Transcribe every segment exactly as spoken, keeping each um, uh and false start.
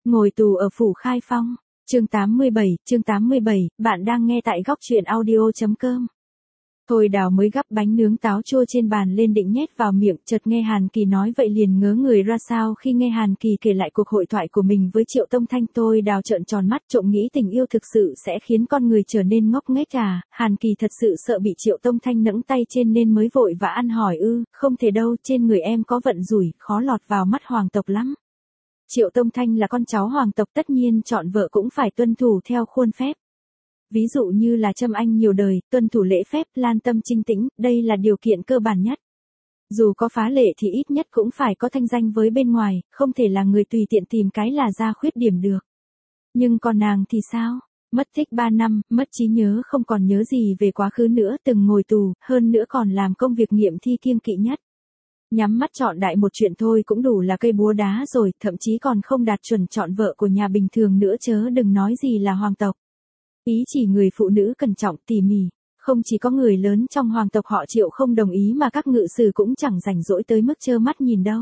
Ngồi tù ở phủ Khai Phong, chương tám mươi bảy, chương tám mươi bảy, bạn đang nghe tại góc truyện audio.com. Thôi Đào mới gắp bánh nướng táo chua trên bàn lên định nhét vào miệng, chợt nghe Hàn Kỳ nói vậy liền ngớ người ra sao khi nghe Hàn Kỳ kể lại cuộc hội thoại của mình với Triệu Tông Thanh. Thôi Đào trợn tròn mắt, trộm nghĩ tình yêu thực sự sẽ khiến con người trở nên ngốc nghếch à. Hàn Kỳ thật sự sợ bị Triệu Tông Thanh nẫng tay trên nên mới vội và ăn hỏi ư, không thể đâu, trên người em có vận rủi, khó lọt vào mắt hoàng tộc lắm. Triệu Tông Thanh là con cháu hoàng tộc, tất nhiên chọn vợ cũng phải tuân thủ theo khuôn phép. Ví dụ như là châm anh nhiều đời, tuân thủ lễ phép, lan tâm trinh tĩnh, đây là điều kiện cơ bản nhất. Dù có phá lệ thì ít nhất cũng phải có thanh danh với bên ngoài, không thể là người tùy tiện tìm cái là ra khuyết điểm được. Nhưng còn nàng thì sao? Mất tích ba năm, mất trí nhớ, không còn nhớ gì về quá khứ nữa, từng ngồi tù, hơn nữa còn làm công việc nghiệm thi kiêng kỵ nhất. Nhắm mắt chọn đại một chuyện thôi cũng đủ là cây búa đá rồi, thậm chí còn không đạt chuẩn chọn vợ của nhà bình thường nữa, chớ đừng nói gì là hoàng tộc. Ý chỉ người phụ nữ cẩn trọng tỉ mỉ, không chỉ có người lớn trong hoàng tộc họ Triệu không đồng ý mà các ngự sử cũng chẳng rảnh rỗi tới mức trơ mắt nhìn đâu.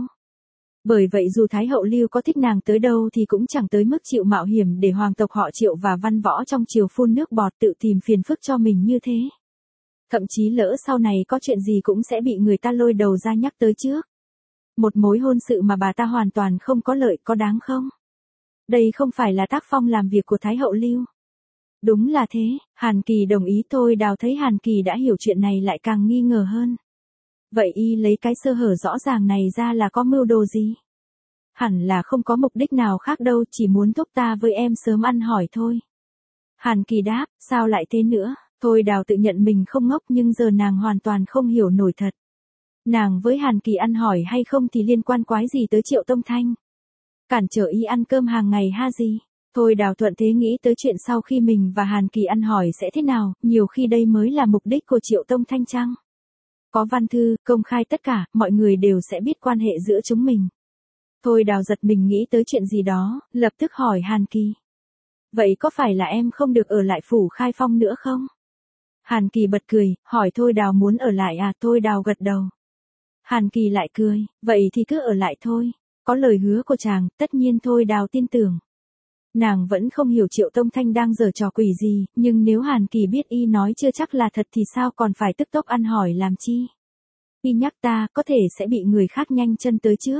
Bởi vậy dù Thái hậu Lưu có thích nàng tới đâu thì cũng chẳng tới mức chịu mạo hiểm để hoàng tộc họ Triệu và văn võ trong triều phun nước bọt tự tìm phiền phức cho mình như thế. Thậm chí lỡ sau này có chuyện gì cũng sẽ bị người ta lôi đầu ra nhắc tới trước. Một mối hôn sự mà bà ta hoàn toàn không có lợi, có đáng không? Đây không phải là tác phong làm việc của Thái hậu Lưu. Đúng là thế, Hàn Kỳ đồng ý. Thôi Đào thấy Hàn Kỳ đã hiểu chuyện này lại càng nghi ngờ hơn. Vậy y lấy cái sơ hở rõ ràng này ra là có mưu đồ gì? Hẳn là không có mục đích nào khác đâu, chỉ muốn thúc ta với em sớm ăn hỏi thôi. Hàn Kỳ đáp, sao lại thế nữa? Thôi Đào tự nhận mình không ngốc nhưng giờ nàng hoàn toàn không hiểu nổi thật. Nàng với Hàn Kỳ ăn hỏi hay không thì liên quan quái gì tới Triệu Tông Thanh? Cản trở y ăn cơm hàng ngày ha gì? Thôi Đào thuận thế nghĩ tới chuyện sau khi mình và Hàn Kỳ ăn hỏi sẽ thế nào, nhiều khi đây mới là mục đích của Triệu Tông Thanh chăng? Có văn thư, công khai tất cả, mọi người đều sẽ biết quan hệ giữa chúng mình. Thôi Đào giật mình nghĩ tới chuyện gì đó, lập tức hỏi Hàn Kỳ. Vậy có phải là em không được ở lại phủ Khai Phong nữa không? Hàn Kỳ bật cười, hỏi Thôi Đào muốn ở lại à? Thôi Đào gật đầu. Hàn Kỳ lại cười, vậy thì cứ ở lại thôi. Có lời hứa của chàng, tất nhiên Thôi Đào tin tưởng. Nàng vẫn không hiểu Triệu Tông Thanh đang giở trò quỷ gì, nhưng nếu Hàn Kỳ biết y nói chưa chắc là thật thì sao còn phải tức tốc ăn hỏi làm chi? Y nhắc ta, có thể sẽ bị người khác nhanh chân tới trước.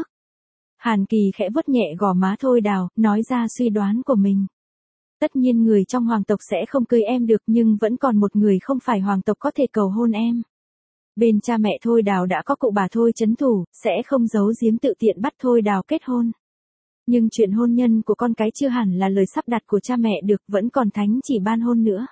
Hàn Kỳ khẽ vuốt nhẹ gò má Thôi Đào, nói ra suy đoán của mình. Tất nhiên người trong hoàng tộc sẽ không cưới em được, nhưng vẫn còn một người không phải hoàng tộc có thể cầu hôn em. Bên cha mẹ Thôi Đào đã có cụ bà Thôi trấn thủ, sẽ không giấu giếm tự tiện bắt Thôi Đào kết hôn. Nhưng chuyện hôn nhân của con cái chưa hẳn là lời sắp đặt của cha mẹ được, vẫn còn thánh chỉ ban hôn nữa.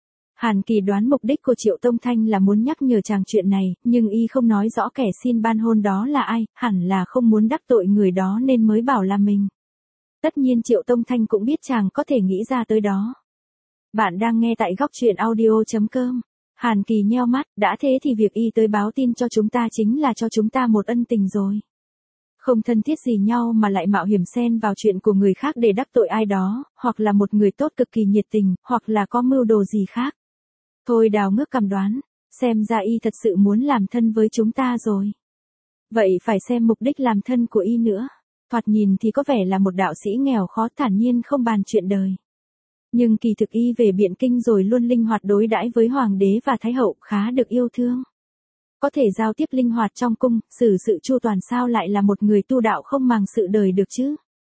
Hàn Kỳ đoán mục đích của Triệu Tông Thanh là muốn nhắc nhở chàng chuyện này, nhưng y không nói rõ kẻ xin ban hôn đó là ai, hẳn là không muốn đắc tội người đó nên mới bảo là mình. Tất nhiên Triệu Tông Thanh cũng biết chàng có thể nghĩ ra tới đó. Bạn đang nghe tại góc truyện audio.com. Hàn Kỳ nheo mắt, đã thế thì việc y tới báo tin cho chúng ta chính là cho chúng ta một ân tình rồi. Không thân thiết gì nhau mà lại mạo hiểm xen vào chuyện của người khác để đắc tội ai đó, hoặc là một người tốt cực kỳ nhiệt tình, hoặc là có mưu đồ gì khác. Thôi Đào ngước cằm đoán, xem ra y thật sự muốn làm thân với chúng ta rồi. Vậy phải xem mục đích làm thân của y nữa. Thoạt nhìn thì có vẻ là một đạo sĩ nghèo khó, thản nhiên không bàn chuyện đời. Nhưng kỳ thực y về Biện Kinh rồi luôn linh hoạt đối đãi với hoàng đế và thái hậu, khá được yêu thương. Có thể giao tiếp linh hoạt trong cung, xử sự chu toàn, sao lại là một người tu đạo không màng sự đời được chứ?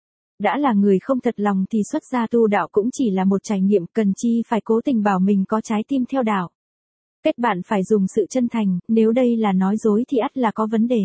Đã là người không thật lòng thì xuất gia tu đạo cũng chỉ là một trải nghiệm, cần chi phải cố tình bảo mình có trái tim theo đạo. Kết bạn phải dùng sự chân thành, nếu đây là nói dối thì ắt là có vấn đề.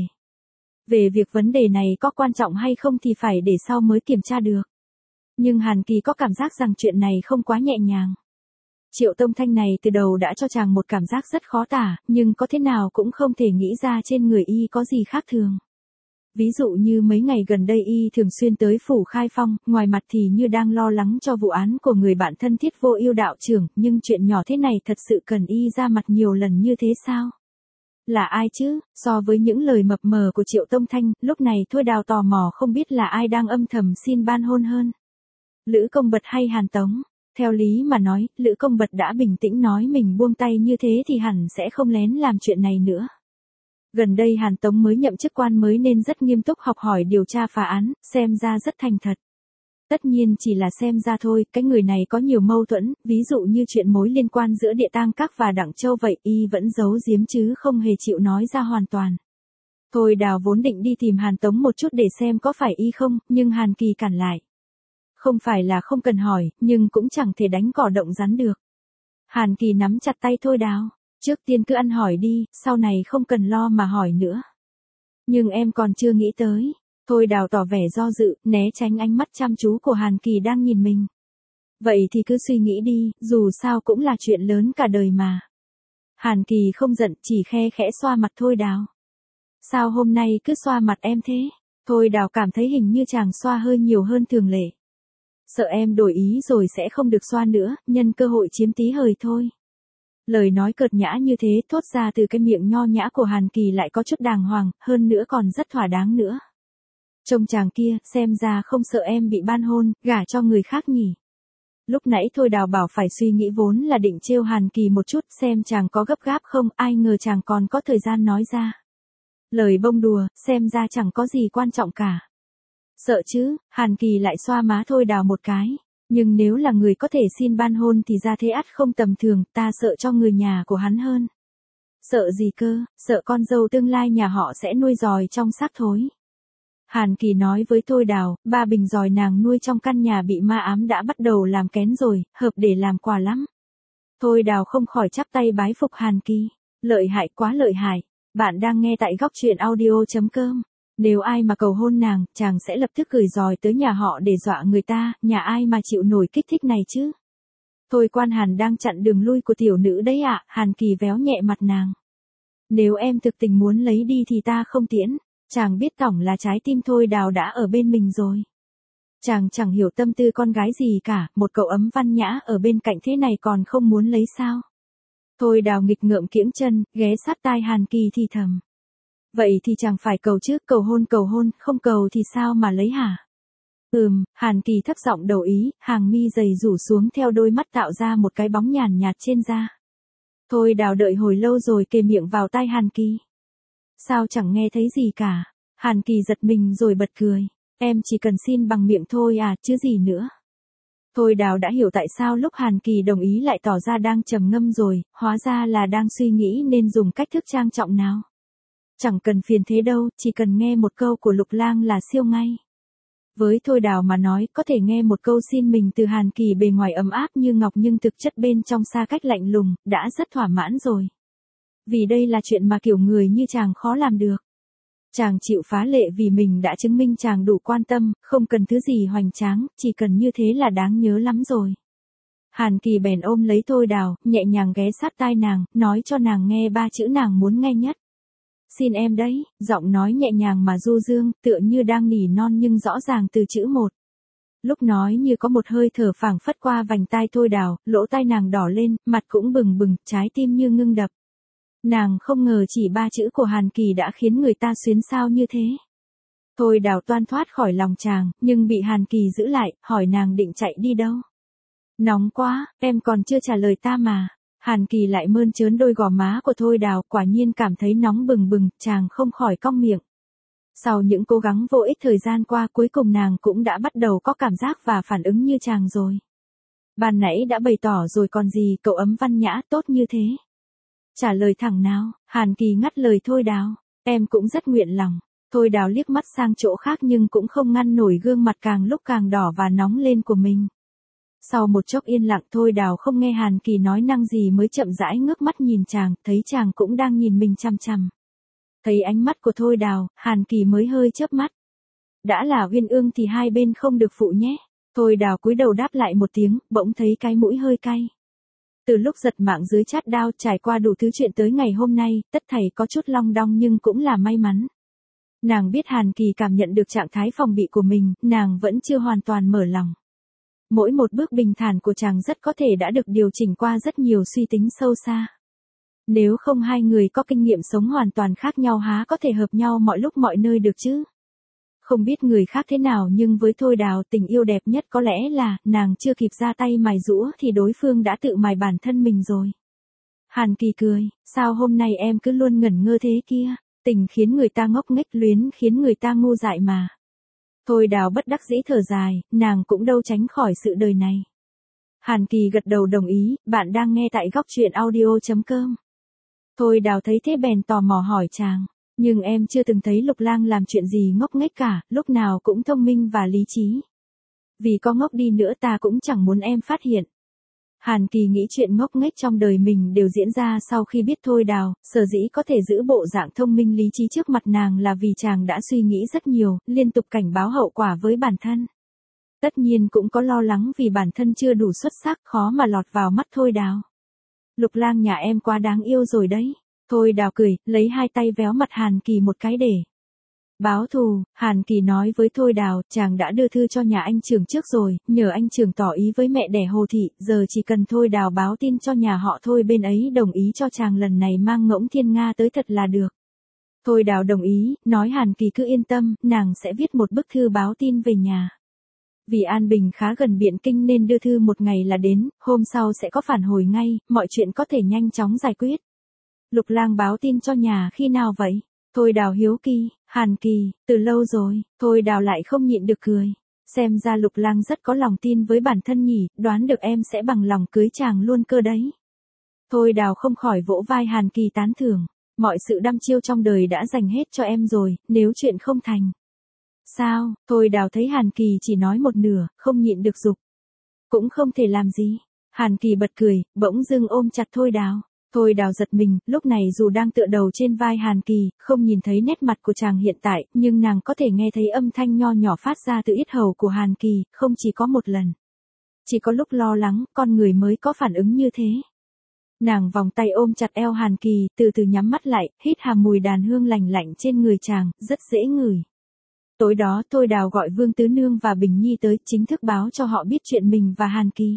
Về việc vấn đề này có quan trọng hay không thì phải để sau mới kiểm tra được. Nhưng Hàn Kỳ có cảm giác rằng chuyện này không quá nhẹ nhàng. Triệu Tông Thanh này từ đầu đã cho chàng một cảm giác rất khó tả, nhưng có thế nào cũng không thể nghĩ ra trên người y có gì khác thường. Ví dụ như mấy ngày gần đây y thường xuyên tới phủ Khai Phong, ngoài mặt thì như đang lo lắng cho vụ án của người bạn thân thiết Vô Ưu đạo trưởng, nhưng chuyện nhỏ thế này thật sự cần y ra mặt nhiều lần như thế sao? Là ai chứ? So với những lời mập mờ của Triệu Tông Thanh, lúc này Thôi Đào tò mò không biết là ai đang âm thầm xin ban hôn hơn. Lữ Công Bật hay Hàn Tống? Theo lý mà nói, Lữ Công Bật đã bình tĩnh nói mình buông tay như thế thì hẳn sẽ không lén làm chuyện này nữa. Gần đây Hàn Tống mới nhậm chức quan mới nên rất nghiêm túc học hỏi điều tra phá án, xem ra rất thành thật. Tất nhiên chỉ là xem ra thôi, cái người này có nhiều mâu thuẫn, ví dụ như chuyện mối liên quan giữa Địa Tang Các và Đặng Châu vậy, y vẫn giấu giếm chứ không hề chịu nói ra hoàn toàn. Thôi Đào vốn định đi tìm Hàn Tống một chút để xem có phải y không, nhưng Hàn Kỳ cản lại. Không phải là không cần hỏi, nhưng cũng chẳng thể đánh cỏ động rắn được. Hàn Kỳ nắm chặt tay Thôi Đào, trước tiên cứ ăn hỏi đi, sau này không cần lo mà hỏi nữa. Nhưng em còn chưa nghĩ tới. Thôi Đào tỏ vẻ do dự, né tránh ánh mắt chăm chú của Hàn Kỳ đang nhìn mình. Vậy thì cứ suy nghĩ đi, dù sao cũng là chuyện lớn cả đời mà. Hàn Kỳ không giận, chỉ khe khẽ xoa mặt Thôi Đào. Sao hôm nay cứ xoa mặt em thế? Thôi Đào cảm thấy hình như chàng xoa hơi nhiều hơn thường lệ. Sợ em đổi ý rồi sẽ không được xoa nữa, nhân cơ hội chiếm tí hời thôi. Lời nói cợt nhã như thế thốt ra từ cái miệng nho nhã của Hàn Kỳ lại có chút đàng hoàng, hơn nữa còn rất thỏa đáng nữa. Trông chàng kia, xem ra không sợ em bị ban hôn, gả cho người khác nhỉ. Lúc nãy Thôi Đào bảo phải suy nghĩ vốn là định trêu Hàn Kỳ một chút xem chàng có gấp gáp không, ai ngờ chàng còn có thời gian nói ra. Lời bông đùa, xem ra chẳng có gì quan trọng cả. Sợ chứ, Hàn Kỳ lại xoa má Thôi Đào một cái. Nhưng nếu là người có thể xin ban hôn thì ra thế ắt không tầm thường, ta sợ cho người nhà của hắn hơn. Sợ gì cơ, sợ con dâu tương lai nhà họ sẽ nuôi giòi trong xác thối. Hàn Kỳ nói với Thôi Đào, ba bình giòi nàng nuôi trong căn nhà bị ma ám đã bắt đầu làm kén rồi, hợp để làm quà lắm. Thôi Đào không khỏi chắp tay bái phục Hàn Kỳ. Lợi hại quá lợi hại. Bạn đang nghe tại góc truyện audio chấm com. Nếu ai mà cầu hôn nàng, chàng sẽ lập tức gửi giòi tới nhà họ để dọa người ta, nhà ai mà chịu nổi kích thích này chứ. Thôi Quan Hàn đang chặn đường lui của tiểu nữ đấy ạ, à, Hàn Kỳ véo nhẹ mặt nàng. Nếu em thực tình muốn lấy đi thì ta không tiễn, chàng biết tổng là trái tim Thôi Đào đã ở bên mình rồi. Chàng chẳng hiểu tâm tư con gái gì cả, một cậu ấm văn nhã ở bên cạnh thế này còn không muốn lấy sao. Thôi Đào nghịch ngợm kiễng chân, ghé sát tai Hàn Kỳ thì thầm. Vậy thì chẳng phải cầu chứ, cầu hôn cầu hôn, không cầu thì sao mà lấy hả? Ừm, Hàn Kỳ thấp giọng đầu ý, hàng mi dày rủ xuống theo đôi mắt tạo ra một cái bóng nhàn nhạt trên da. Thôi Đào đợi hồi lâu rồi kề miệng vào tai Hàn Kỳ. Sao chẳng nghe thấy gì cả? Hàn Kỳ giật mình rồi bật cười. Em chỉ cần xin bằng miệng thôi à, chứ gì nữa. Thôi Đào đã hiểu tại sao lúc Hàn Kỳ đồng ý lại tỏ ra đang trầm ngâm rồi, hóa ra là đang suy nghĩ nên dùng cách thức trang trọng nào. Chẳng cần phiền thế đâu, chỉ cần nghe một câu của Lục Lang là siêu ngay. Với Thôi Đào mà nói, có thể nghe một câu xin mình từ Hàn Kỳ bề ngoài ấm áp như ngọc nhưng thực chất bên trong xa cách lạnh lùng, đã rất thỏa mãn rồi. Vì đây là chuyện mà kiểu người như chàng khó làm được. Chàng chịu phá lệ vì mình đã chứng minh chàng đủ quan tâm, không cần thứ gì hoành tráng, chỉ cần như thế là đáng nhớ lắm rồi. Hàn Kỳ bèn ôm lấy Thôi Đào, nhẹ nhàng ghé sát tai nàng, nói cho nàng nghe ba chữ nàng muốn nghe nhất. Xin em đấy, giọng nói nhẹ nhàng mà du dương, tựa như đang nỉ non nhưng rõ ràng từ chữ một. Lúc nói như có một hơi thở phảng phất qua vành tai Thôi Đào, lỗ tai nàng đỏ lên, mặt cũng bừng bừng, trái tim như ngưng đập. Nàng không ngờ chỉ ba chữ của Hàn Kỳ đã khiến người ta xuyến xao như thế. Thôi Đào toan thoát khỏi lòng chàng, nhưng bị Hàn Kỳ giữ lại, hỏi nàng định chạy đi đâu. Nóng quá, em còn chưa trả lời ta mà. Hàn Kỳ lại mơn trớn đôi gò má của Thôi Đào, quả nhiên cảm thấy nóng bừng bừng, chàng không khỏi cong miệng. Sau những cố gắng vô ích thời gian qua, cuối cùng nàng cũng đã bắt đầu có cảm giác và phản ứng như chàng rồi. Ban nãy đã bày tỏ rồi còn gì, cậu ấm văn nhã tốt như thế. Trả lời thẳng nào, Hàn Kỳ ngắt lời Thôi Đào, em cũng rất nguyện lòng. Thôi Đào liếc mắt sang chỗ khác nhưng cũng không ngăn nổi gương mặt càng lúc càng đỏ và nóng lên của mình. Sau một chốc yên lặng Thôi Đào không nghe Hàn Kỳ nói năng gì mới chậm rãi ngước mắt nhìn chàng, thấy chàng cũng đang nhìn mình chằm chằm. Thấy ánh mắt của Thôi Đào, Hàn Kỳ mới hơi chớp mắt. Đã là uyên ương thì hai bên không được phụ nhé. Thôi Đào cúi đầu đáp lại một tiếng, bỗng thấy cái mũi hơi cay. Từ lúc giật mạng dưới chát đao trải qua đủ thứ chuyện tới ngày hôm nay, tất thảy có chút long đong nhưng cũng là may mắn. Nàng biết Hàn Kỳ cảm nhận được trạng thái phòng bị của mình, nàng vẫn chưa hoàn toàn mở lòng. Mỗi một bước bình thản của chàng rất có thể đã được điều chỉnh qua rất nhiều suy tính sâu xa. Nếu không hai người có kinh nghiệm sống hoàn toàn khác nhau há có thể hợp nhau mọi lúc mọi nơi được chứ. Không biết người khác thế nào nhưng với Thôi Đào tình yêu đẹp nhất có lẽ là nàng chưa kịp ra tay mài giũa thì đối phương đã tự mài bản thân mình rồi. Hàn Kỳ cười, sao hôm nay em cứ luôn ngẩn ngơ thế kia, tình khiến người ta ngốc nghếch, luyến khiến người ta ngu dại mà. Thôi Đào bất đắc dĩ thở dài, nàng cũng đâu tránh khỏi sự đời này. Hàn Kỳ gật đầu đồng ý, bạn đang nghe tại góc truyện audio.com. Thôi Đào thấy thế bèn tò mò hỏi chàng, nhưng em chưa từng thấy Lục Lang làm chuyện gì ngốc nghếch cả, lúc nào cũng thông minh và lý trí. Vì có ngốc đi nữa ta cũng chẳng muốn em phát hiện. Hàn Kỳ nghĩ chuyện ngốc nghếch trong đời mình đều diễn ra sau khi biết Thôi Đào, sở dĩ có thể giữ bộ dạng thông minh lý trí trước mặt nàng là vì chàng đã suy nghĩ rất nhiều, liên tục cảnh báo hậu quả với bản thân. Tất nhiên cũng có lo lắng vì bản thân chưa đủ xuất sắc, khó mà lọt vào mắt Thôi Đào. Lục Lang nhà em quá đáng yêu rồi đấy. Thôi Đào cười, lấy hai tay véo mặt Hàn Kỳ một cái để báo thù. Hàn Kỳ nói với Thôi Đào, chàng đã đưa thư cho nhà anh Trường trước rồi, nhờ anh Trường tỏ ý với mẹ đẻ Hồ Thị, giờ chỉ cần Thôi Đào báo tin cho nhà họ Thôi bên ấy đồng ý cho chàng lần này mang Ngỗng Thiên Nga tới thật là được. Thôi Đào đồng ý, nói Hàn Kỳ cứ yên tâm, nàng sẽ viết một bức thư báo tin về nhà. Vì An Bình khá gần Biện Kinh nên đưa thư một ngày là đến, hôm sau sẽ có phản hồi ngay, mọi chuyện có thể nhanh chóng giải quyết. Lục Lang báo tin cho nhà khi nào vậy? Thôi Đào hiếu kỳ. Hàn Kỳ, từ lâu rồi. Thôi Đào lại không nhịn được cười. Xem ra Lục Lang rất có lòng tin với bản thân nhỉ, đoán được em sẽ bằng lòng cưới chàng luôn cơ đấy. Thôi Đào không khỏi vỗ vai Hàn Kỳ tán thưởng. Mọi sự đăm chiêu trong đời đã dành hết cho em rồi, nếu chuyện không thành. Sao? Thôi Đào thấy Hàn Kỳ chỉ nói một nửa, không nhịn được giục. Cũng không thể làm gì. Hàn Kỳ bật cười, bỗng dưng ôm chặt Thôi Đào. Thôi Đào giật mình, lúc này dù đang tựa đầu trên vai Hàn Kỳ, không nhìn thấy nét mặt của chàng hiện tại, nhưng nàng có thể nghe thấy âm thanh nho nhỏ phát ra từ yết hầu của Hàn Kỳ, không chỉ có một lần. Chỉ có lúc lo lắng, con người mới có phản ứng như thế. Nàng vòng tay ôm chặt eo Hàn Kỳ, từ từ nhắm mắt lại, hít hà mùi đàn hương lành lạnh trên người chàng, rất dễ ngửi. Tối đó Thôi Đào gọi Vương Tứ Nương và Bình Nhi tới, chính thức báo cho họ biết chuyện mình và Hàn Kỳ.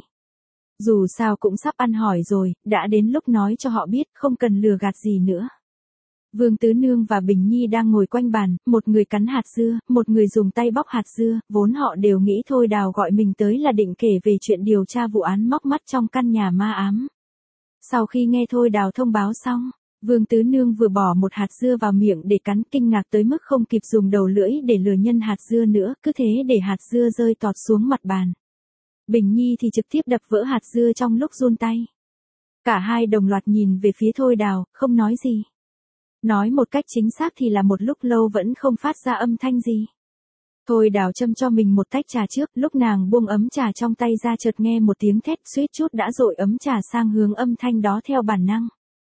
Dù sao cũng sắp ăn hỏi rồi, đã đến lúc nói cho họ biết, không cần lừa gạt gì nữa. Vương Tứ Nương và Bình Nhi đang ngồi quanh bàn, một người cắn hạt dưa, một người dùng tay bóc hạt dưa, vốn họ đều nghĩ Thôi Đào gọi mình tới là định kể về chuyện điều tra vụ án móc mắt trong căn nhà ma ám. Sau khi nghe Thôi Đào thông báo xong, Vương Tứ Nương vừa bỏ một hạt dưa vào miệng để cắn, kinh ngạc tới mức không kịp dùng đầu lưỡi để lừa nhân hạt dưa nữa, cứ thế để hạt dưa rơi tọt xuống mặt bàn. Bình Nhi thì trực tiếp đập vỡ hạt dưa trong lúc giun tay. Cả hai đồng loạt nhìn về phía Thôi Đào, không nói gì. Nói một cách chính xác thì là một lúc lâu vẫn không phát ra âm thanh gì. Thôi Đào châm cho mình một tách trà trước, lúc nàng buông ấm trà trong tay ra chợt nghe một tiếng thét, suýt chút đã dội ấm trà sang hướng âm thanh đó theo bản năng.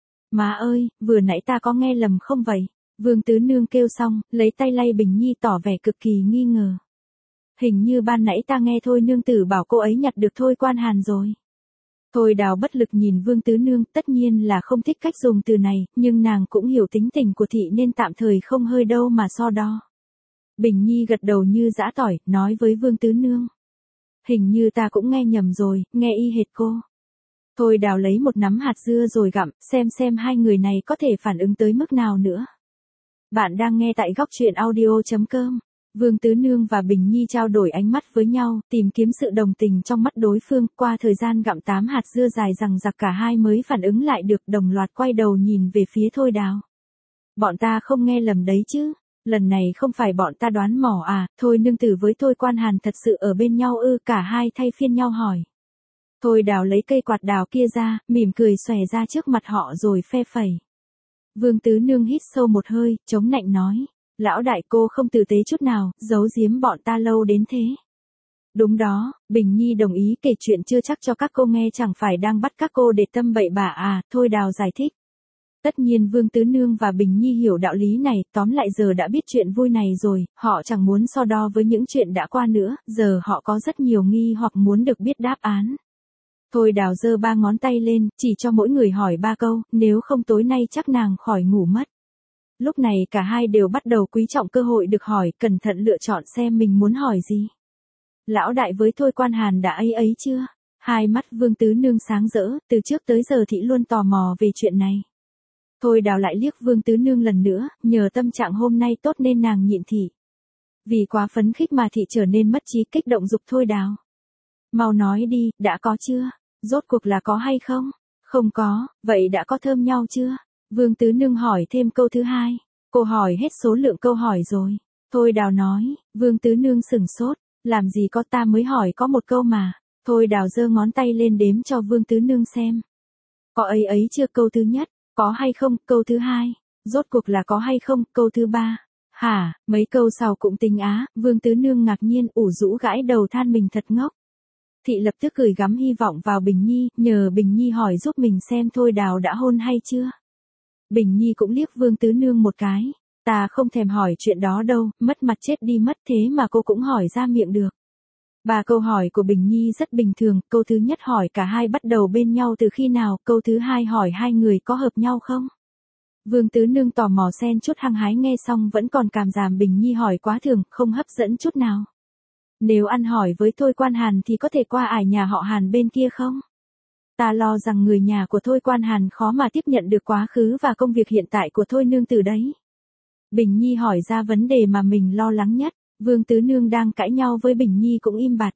Má ơi, vừa nãy ta có nghe lầm không vậy? Vương Tứ Nương kêu xong, lấy tay lay Bình Nhi tỏ vẻ cực kỳ nghi ngờ. Hình như ban nãy ta nghe Thôi nương tử bảo cô ấy nhặt được Thôi Quan Hàn rồi. Thôi Đào bất lực nhìn Vương Tứ Nương, tất nhiên là không thích cách dùng từ này, nhưng nàng cũng hiểu tính tình của thị nên tạm thời không hơi đâu mà so đo. Bình Nhi gật đầu như giã tỏi, nói với Vương Tứ Nương. Hình như ta cũng nghe nhầm rồi, nghe y hệt cô. Thôi Đào lấy một nắm hạt dưa rồi gặm, xem xem hai người này có thể phản ứng tới mức nào nữa. Bạn đang nghe tại góc truyện audio.com. Vương Tứ Nương và Bình Nhi trao đổi ánh mắt với nhau, tìm kiếm sự đồng tình trong mắt đối phương, qua thời gian gặm tám hạt dưa dài rằng giặc cả hai mới phản ứng lại được, đồng loạt quay đầu nhìn về phía Thôi Đào. Bọn ta không nghe lầm đấy chứ, lần này không phải bọn ta đoán mò à, Thôi nương tử với Thôi Quan Hàn thật sự ở bên nhau ư? Cả hai thay phiên nhau hỏi. Thôi Đào lấy cây quạt đào kia ra, mỉm cười xòe ra trước mặt họ rồi phe phẩy. Vương Tứ Nương hít sâu một hơi, chống nạnh nói. Lão đại, cô không tử tế chút nào, giấu giếm bọn ta lâu đến thế. Đúng đó, Bình Nhi đồng ý, kể chuyện chưa chắc cho các cô nghe chẳng phải đang bắt các cô để tâm bậy bạ à, Thôi Đào giải thích. Tất nhiên Vương Tứ Nương và Bình Nhi hiểu đạo lý này, tóm lại giờ đã biết chuyện vui này rồi, họ chẳng muốn so đo với những chuyện đã qua nữa, giờ họ có rất nhiều nghi hoặc muốn được biết đáp án. Thôi Đào giơ ba ngón tay lên, chỉ cho mỗi người hỏi ba câu, nếu không tối nay chắc nàng khỏi ngủ mất. Lúc này cả hai đều bắt đầu quý trọng cơ hội được hỏi, cẩn thận lựa chọn xem mình muốn hỏi gì. Lão đại với Thôi Quan Hàn đã ấy ấy chưa? Hai mắt Vương Tứ Nương sáng rỡ, từ trước tới giờ thị luôn tò mò về chuyện này. Thôi Đào lại liếc Vương Tứ Nương lần nữa, nhờ tâm trạng hôm nay tốt nên nàng nhịn thị. Vì quá phấn khích mà thị trở nên mất trí, kích động giục Thôi Đào. Mau nói đi, đã có chưa? Rốt cuộc là có hay không? Không có, vậy đã có thơm nhau chưa? Vương Tứ Nương hỏi thêm câu thứ hai. Cô hỏi hết số lượng câu hỏi rồi. Thôi Đào nói, Vương Tứ Nương sửng sốt, làm gì có, ta mới hỏi có một câu mà. Thôi Đào giơ ngón tay lên đếm cho Vương Tứ Nương xem. Có ấy ấy chưa, câu thứ nhất, có hay không, câu thứ hai, rốt cuộc là có hay không, câu thứ ba. Hả, mấy câu sau cũng tính á, Vương Tứ Nương ngạc nhiên ủ rũ gãi đầu than mình thật ngốc. Thị lập tức gửi gắm hy vọng vào Bình Nhi, nhờ Bình Nhi hỏi giúp mình xem Thôi Đào đã hôn hay chưa. Bình Nhi cũng liếc Vương Tứ Nương một cái, ta không thèm hỏi chuyện đó đâu, mất mặt chết đi mất, thế mà cô cũng hỏi ra miệng được. Ba câu hỏi của Bình Nhi rất bình thường, câu thứ nhất hỏi cả hai bắt đầu bên nhau từ khi nào, câu thứ hai hỏi hai người có hợp nhau không. Vương Tứ Nương tò mò xen chút hăng hái nghe xong vẫn còn cảm giảm Bình Nhi hỏi quá thường, không hấp dẫn chút nào. Nếu ăn hỏi với Thôi Quan Hàn thì có thể qua ải nhà họ Hàn bên kia không? Ta lo rằng người nhà của Thôi Quan Hàn khó mà tiếp nhận được quá khứ và công việc hiện tại của Thôi Nương Tử đấy. Bình Nhi hỏi ra vấn đề mà mình lo lắng nhất, Vương Tứ Nương đang cãi nhau với Bình Nhi cũng im bặt.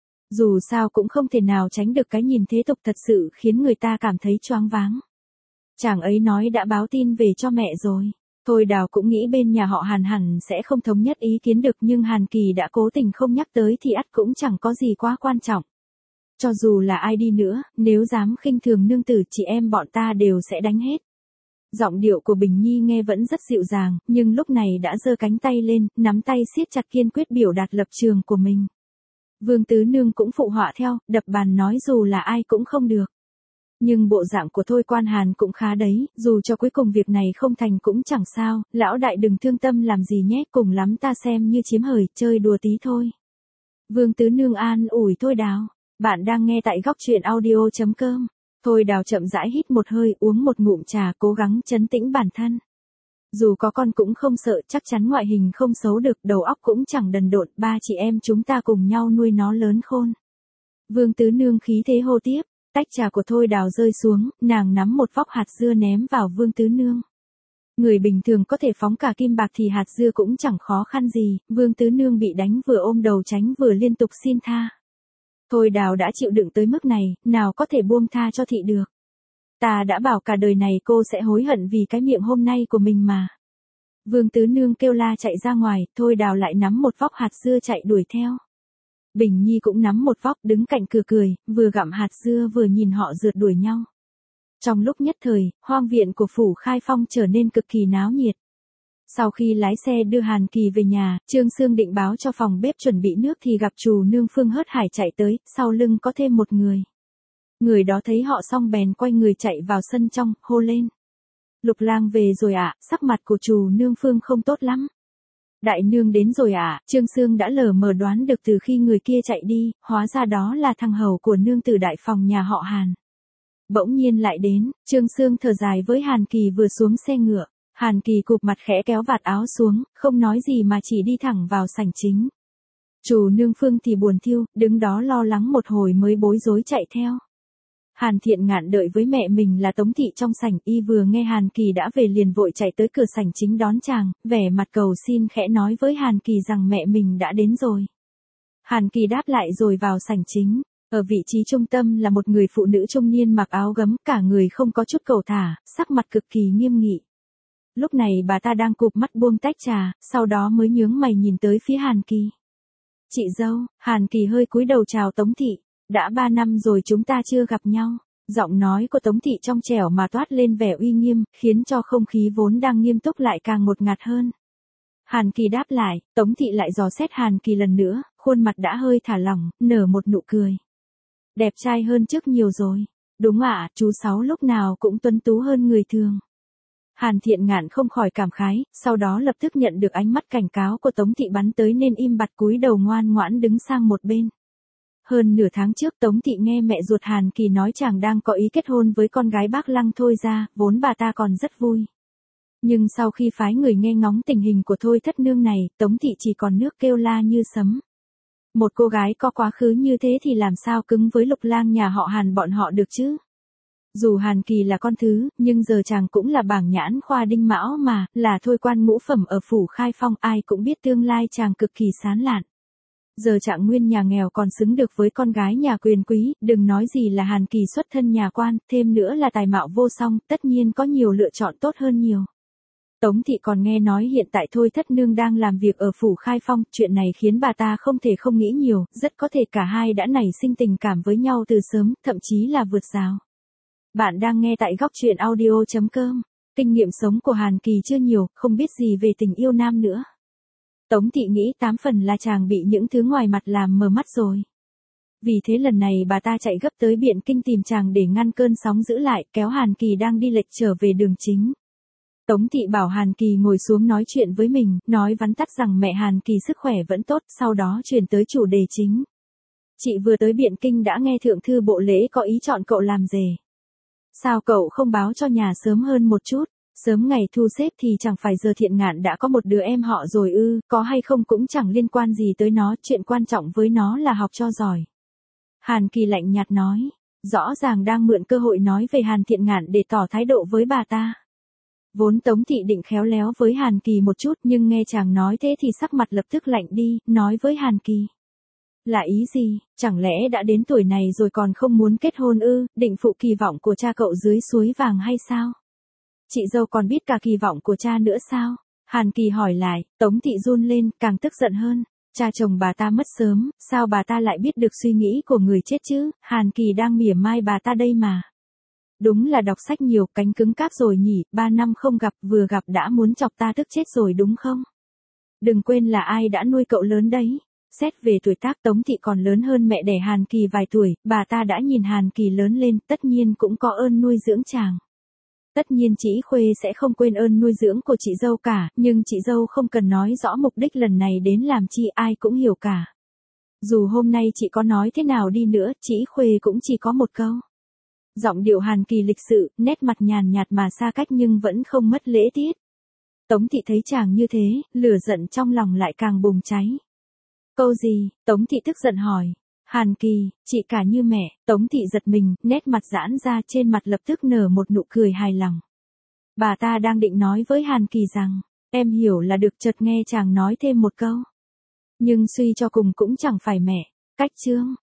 Dù sao cũng không thể nào tránh được cái nhìn thế tục thật sự khiến người ta cảm thấy choáng váng. Chàng ấy nói đã báo tin về cho mẹ rồi. Thôi Đào cũng nghĩ bên nhà họ Hàn hẳn sẽ không thống nhất ý kiến được, nhưng Hàn Kỳ đã cố tình không nhắc tới thì ắt cũng chẳng có gì quá quan trọng. Cho dù là ai đi nữa, nếu dám khinh thường nương tử chị em bọn ta đều sẽ đánh hết. Giọng điệu của Bình Nhi nghe vẫn rất dịu dàng, nhưng lúc này đã giơ cánh tay lên, nắm tay siết chặt kiên quyết biểu đạt lập trường của mình. Vương Tứ Nương cũng phụ họa theo, đập bàn nói dù là ai cũng không được. Nhưng bộ dạng của Thôi Quan Hàn cũng khá đấy, dù cho cuối cùng việc này không thành cũng chẳng sao, lão đại đừng thương tâm làm gì nhé, cùng lắm ta xem như chiếm hời, chơi đùa tí thôi. Vương Tứ Nương an ủi Thôi Đào, bạn đang nghe tại góc truyện audio chấm com. Thôi Đào chậm rãi hít một hơi, uống một ngụm trà, cố gắng trấn tĩnh bản thân. Dù có con cũng không sợ, chắc chắn ngoại hình không xấu được, đầu óc cũng chẳng đần độn, ba chị em chúng ta cùng nhau nuôi nó lớn khôn. Vương Tứ Nương khí thế hô tiếp. Tách trà của Thôi Đào rơi xuống, nàng nắm một vóc hạt dưa ném vào Vương Tứ Nương. Người bình thường có thể phóng cả kim bạc thì hạt dưa cũng chẳng khó khăn gì, Vương Tứ Nương bị đánh vừa ôm đầu tránh vừa liên tục xin tha. Thôi Đào đã chịu đựng tới mức này, nào có thể buông tha cho thị được. Ta đã bảo cả đời này cô sẽ hối hận vì cái miệng hôm nay của mình mà. Vương Tứ Nương kêu la chạy ra ngoài, Thôi Đào lại nắm một vóc hạt dưa chạy đuổi theo. Bình Nhi cũng nắm một vóc đứng cạnh cửa cười, vừa gặm hạt dưa vừa nhìn họ rượt đuổi nhau. Trong lúc nhất thời, hoang viện của phủ Khai Phong trở nên cực kỳ náo nhiệt. Sau khi lái xe đưa Hàn Kỳ về nhà, Trương Sương định báo cho phòng bếp chuẩn bị nước thì gặp Trù Nương Phương hớt hải chạy tới, sau lưng có thêm một người. Người đó thấy họ xong bèn quay người chạy vào sân trong, hô lên. Lục lang về rồi ạ, à, sắc mặt của Trù Nương Phương không tốt lắm. Đại nương đến rồi ạ, à, Trương Sương đã lờ mờ đoán được từ khi người kia chạy đi, hóa ra đó là thằng hầu của nương tử đại phòng nhà họ Hàn. Bỗng nhiên lại đến, Trương Sương thở dài với Hàn Kỳ vừa xuống xe ngựa. Hàn Kỳ cụp mặt khẽ kéo vạt áo xuống, không nói gì mà chỉ đi thẳng vào sảnh chính. Trù Nương Phương thì buồn thiêu, đứng đó lo lắng một hồi mới bối rối chạy theo. Hàn Thiện Ngạn đợi với mẹ mình là Tống Thị trong sảnh, y vừa nghe Hàn Kỳ đã về liền vội chạy tới cửa sảnh chính đón chàng, vẻ mặt cầu xin khẽ nói với Hàn Kỳ rằng mẹ mình đã đến rồi. Hàn Kỳ đáp lại rồi vào sảnh chính, ở vị trí trung tâm là một người phụ nữ trung niên mặc áo gấm, cả người không có chút cầu thả, sắc mặt cực kỳ nghiêm nghị. Lúc này bà ta đang cụp mắt buông tách trà, sau đó mới nhướng mày nhìn tới phía Hàn Kỳ. Chị dâu, Hàn Kỳ hơi cúi đầu chào Tống Thị. Đã ba năm rồi chúng ta chưa gặp nhau. Giọng nói của Tống Thị trong trẻo mà toát lên vẻ uy nghiêm, khiến cho không khí vốn đang nghiêm túc lại càng ngột ngạt hơn. Hàn Kỳ đáp lại, Tống Thị lại dò xét Hàn Kỳ lần nữa, khuôn mặt đã hơi thả lỏng, nở một nụ cười. Đẹp trai hơn trước nhiều rồi. Đúng ạ, chú Sáu lúc nào cũng tuấn tú hơn người thường. Hàn Thiện Ngạn không khỏi cảm khái, sau đó lập tức nhận được ánh mắt cảnh cáo của Tống Thị bắn tới nên im bặt cúi đầu ngoan ngoãn đứng sang một bên. Hơn nửa tháng trước Tống Thị nghe mẹ ruột Hàn Kỳ nói chàng đang có ý kết hôn với con gái bác Lăng Thôi ra, vốn bà ta còn rất vui. Nhưng sau khi phái người nghe ngóng tình hình của Thôi thất nương này, Tống Thị chỉ còn nước kêu la như sấm. Một cô gái có quá khứ như thế thì làm sao cứng với Lục lang nhà họ Hàn bọn họ được chứ? Dù Hàn Kỳ là con thứ, nhưng giờ chàng cũng là bảng nhãn khoa đinh mão mà, là thôi quan ngũ phẩm ở phủ Khai Phong, ai cũng biết tương lai chàng cực kỳ sán lạn. Giờ trạng nguyên nhà nghèo còn xứng được với con gái nhà quyền quý, đừng nói gì là Hàn Kỳ xuất thân nhà quan, thêm nữa là tài mạo vô song, tất nhiên có nhiều lựa chọn tốt hơn nhiều. Tống thị còn nghe nói hiện tại Thôi thất nương đang làm việc ở phủ Khai Phong, chuyện này khiến bà ta không thể không nghĩ nhiều, rất có thể cả hai đã nảy sinh tình cảm với nhau từ sớm, thậm chí là vượt rào. Bạn đang nghe tại góc truyện audio chấm com. Kinh nghiệm sống của Hàn Kỳ chưa nhiều, không biết gì về tình yêu nam nữa. Tống thị nghĩ tám phần là chàng bị những thứ ngoài mặt làm mờ mắt rồi. Vì thế lần này bà ta chạy gấp tới Biện Kinh tìm chàng để ngăn cơn sóng dữ lại, kéo Hàn Kỳ đang đi lệch trở về đường chính. Tống thị bảo Hàn Kỳ ngồi xuống nói chuyện với mình, nói vắn tắt rằng mẹ Hàn Kỳ sức khỏe vẫn tốt, sau đó chuyển tới chủ đề chính. Chị vừa tới Biện Kinh đã nghe thượng thư bộ lễ có ý chọn cậu làm rể. Sao cậu không báo cho nhà sớm hơn một chút, sớm ngày thu xếp thì chẳng phải giờ Thiện Ngạn đã có một đứa em họ rồi ư, có hay không cũng chẳng liên quan gì tới nó, chuyện quan trọng với nó là học cho giỏi. Hàn Kỳ lạnh nhạt nói, rõ ràng đang mượn cơ hội nói về Hàn Thiện Ngạn để tỏ thái độ với bà ta. Vốn Tống thị định khéo léo với Hàn Kỳ một chút nhưng nghe chàng nói thế thì sắc mặt lập tức lạnh đi, nói với Hàn Kỳ. Là ý gì, chẳng lẽ đã đến tuổi này rồi còn không muốn kết hôn ư, định phụ kỳ vọng của cha cậu dưới suối vàng hay sao? Chị dâu còn biết cả kỳ vọng của cha nữa sao? Hàn Kỳ hỏi lại, Tống thị run lên, càng tức giận hơn. Cha chồng bà ta mất sớm, sao bà ta lại biết được suy nghĩ của người chết chứ? Hàn Kỳ đang mỉa mai bà ta đây mà. Đúng là đọc sách nhiều, cánh cứng cáp rồi nhỉ, ba năm không gặp, vừa gặp đã muốn chọc ta tức chết rồi đúng không? Đừng quên là ai đã nuôi cậu lớn đấy. Xét về tuổi tác Tống thị còn lớn hơn mẹ đẻ Hàn Kỳ vài tuổi, bà ta đã nhìn Hàn Kỳ lớn lên, tất nhiên cũng có ơn nuôi dưỡng chàng. Tất nhiên chị Khuê sẽ không quên ơn nuôi dưỡng của chị dâu cả, nhưng chị dâu không cần nói rõ mục đích lần này đến làm chi, ai cũng hiểu cả. Dù hôm nay chị có nói thế nào đi nữa, chị Khuê cũng chỉ có một câu. Giọng điệu Hàn Kỳ lịch sự, nét mặt nhàn nhạt mà xa cách nhưng vẫn không mất lễ tiết. Tống thị thấy chàng như thế, lửa giận trong lòng lại càng bùng cháy. Câu gì? Tống thị tức giận hỏi. Hàn Kỳ, chị cả như mẹ. Tống thị giật mình, nét mặt giãn ra, trên mặt lập tức nở một nụ cười hài lòng. Bà ta đang định nói với Hàn Kỳ rằng, em hiểu là được, chợt nghe chàng nói thêm một câu. Nhưng suy cho cùng cũng chẳng phải mẹ. Cách chương.